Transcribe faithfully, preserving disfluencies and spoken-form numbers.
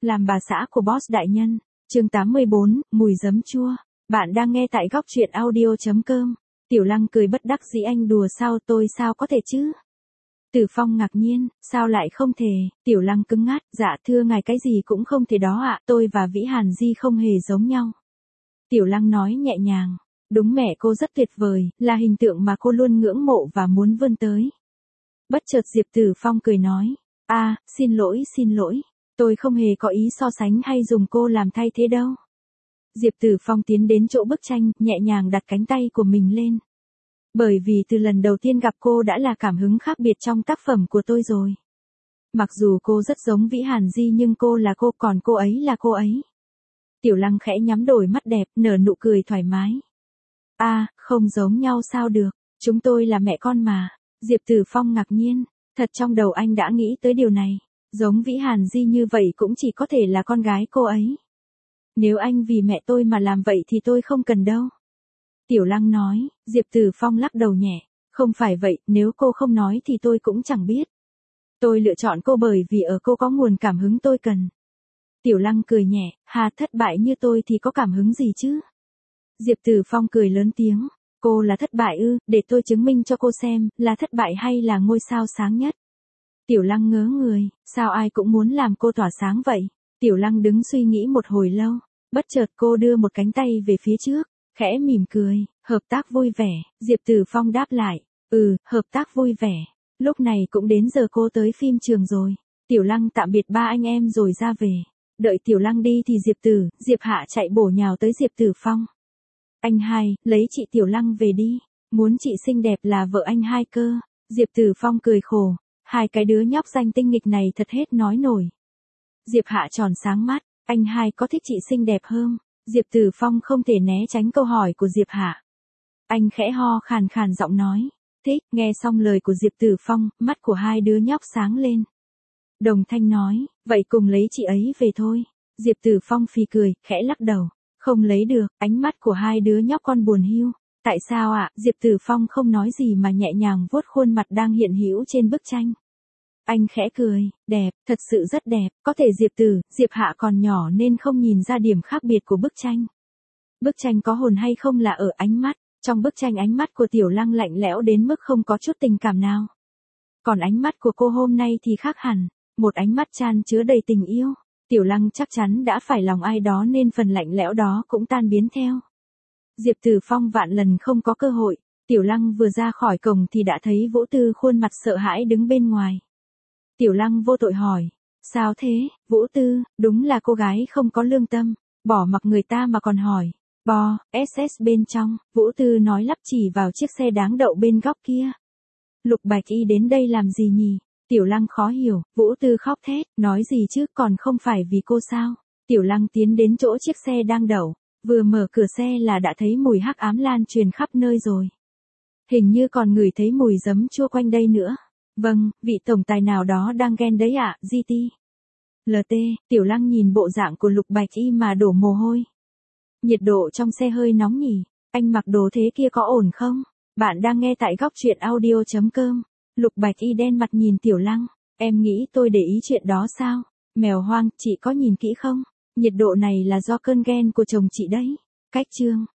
Làm bà xã của boss đại nhân. Chương tám mươi bốn, mùi giấm chua. Bạn đang nghe tại góc truyện audio chấm com. Tiểu Lăng cười bất đắc dĩ, anh đùa sao, tôi sao có thể chứ? Tử Phong ngạc nhiên, sao lại không thể? Tiểu Lăng cứng ngắt, dạ thưa ngài cái gì cũng không thể đó ạ, tôi và Vĩ Hàn Di không hề giống nhau. Tiểu Lăng nói nhẹ nhàng, đúng mẹ cô rất tuyệt vời, là hình tượng mà cô luôn ngưỡng mộ và muốn vươn tới. Bất chợt Diệp Tử Phong cười nói, a, à, xin lỗi xin lỗi, tôi không hề có ý so sánh hay dùng cô làm thay thế đâu. Diệp Tử Phong tiến đến chỗ bức tranh, nhẹ nhàng đặt cánh tay của mình lên. Bởi vì từ lần đầu tiên gặp cô đã là cảm hứng khác biệt trong tác phẩm của tôi rồi. Mặc dù cô rất giống Vĩ Hàn Di nhưng cô là cô, còn cô ấy là cô ấy. Tiểu Lăng khẽ nhắm đôi mắt đẹp, nở nụ cười thoải mái. A, à, không giống nhau sao được, chúng tôi là mẹ con mà. Diệp Tử Phong ngạc nhiên, thật trong đầu anh đã nghĩ tới điều này. Giống Vĩ Hàn Di như vậy cũng chỉ có thể là con gái cô ấy. Nếu anh vì mẹ tôi mà làm vậy thì tôi không cần đâu. Tiểu Lăng nói, Diệp Tử Phong lắc đầu nhẹ, không phải vậy, nếu cô không nói thì tôi cũng chẳng biết. Tôi lựa chọn cô bởi vì ở cô có nguồn cảm hứng tôi cần. Tiểu Lăng cười nhẹ, hà, thất bại như tôi thì có cảm hứng gì chứ? Diệp Tử Phong cười lớn tiếng, cô là thất bại ư, để tôi chứng minh cho cô xem, là thất bại hay là ngôi sao sáng nhất. Tiểu Lăng ngớ người, sao ai cũng muốn làm cô tỏa sáng vậy? Tiểu Lăng đứng suy nghĩ một hồi lâu, bất chợt cô đưa một cánh tay về phía trước, khẽ mỉm cười, hợp tác vui vẻ. Diệp Tử Phong đáp lại, ừ, hợp tác vui vẻ. Lúc này cũng đến giờ cô tới phim trường rồi. Tiểu Lăng tạm biệt ba anh em rồi ra về. Đợi Tiểu Lăng đi thì Diệp Tử, Diệp Hạ chạy bổ nhào tới Diệp Tử Phong. Anh hai, lấy chị Tiểu Lăng về đi, muốn chị xinh đẹp là vợ anh hai cơ. Diệp Tử Phong cười khổ, hai cái đứa nhóc danh tinh nghịch này thật hết nói nổi. Diệp Hạ tròn sáng mắt, anh hai có thích chị xinh đẹp hơn? Diệp Tử Phong không thể né tránh câu hỏi của Diệp Hạ. Anh khẽ ho khàn khàn giọng nói, thích. Nghe xong lời của Diệp Tử Phong, mắt của hai đứa nhóc sáng lên. Đồng thanh nói, vậy cùng lấy chị ấy về thôi. Diệp Tử Phong phì cười, khẽ lắc đầu, không lấy được. Ánh mắt của hai đứa nhóc con buồn hiu. Tại sao ạ? À? Diệp Tử Phong không nói gì mà nhẹ nhàng vuốt khuôn mặt đang hiện hữu trên bức tranh. Anh khẽ cười, đẹp, thật sự rất đẹp, có thể Diệp Tử, Diệp Hạ còn nhỏ nên không nhìn ra điểm khác biệt của bức tranh. Bức tranh có hồn hay không là ở ánh mắt, trong bức tranh ánh mắt của Tiểu Lăng lạnh lẽo đến mức không có chút tình cảm nào. Còn ánh mắt của cô hôm nay thì khác hẳn, một ánh mắt chan chứa đầy tình yêu. Tiểu Lăng chắc chắn đã phải lòng ai đó nên phần lạnh lẽo đó cũng tan biến theo. Diệp Tử Phong vạn lần không có cơ hội, Tiểu Lăng vừa ra khỏi cổng thì đã thấy Vũ Tư khuôn mặt sợ hãi đứng bên ngoài. Tiểu Lăng vô tội hỏi, sao thế, Vũ Tư, đúng là cô gái không có lương tâm, bỏ mặc người ta mà còn hỏi, bo, ét ét bên trong, Vũ Tư nói lắp chỉ vào chiếc xe đáng đậu bên góc kia. Lục Bạch Y đến đây làm gì nhỉ? Tiểu Lăng khó hiểu, Vũ Tư khóc thét, nói gì chứ còn không phải vì cô sao? Tiểu Lăng tiến đến chỗ chiếc xe đang đậu, vừa mở cửa xe là đã thấy mùi hắc ám lan truyền khắp nơi rồi. Hình như còn ngửi thấy mùi giấm chua quanh đây nữa. Vâng, vị tổng tài nào đó đang ghen đấy ạ, à, giê tê. lờ tê, Tiểu Lăng nhìn bộ dạng của Lục Bạch Y mà đổ mồ hôi. Nhiệt độ trong xe hơi nóng nhỉ, anh mặc đồ thế kia có ổn không? Bạn đang nghe tại góc truyện audio chấm com. Lục Bạch Y đen mặt nhìn Tiểu Lăng, em nghĩ tôi để ý chuyện đó sao? Mèo hoang, chị có nhìn kỹ không? Nhiệt độ này là do cơn ghen của chồng chị đấy. Cách chương.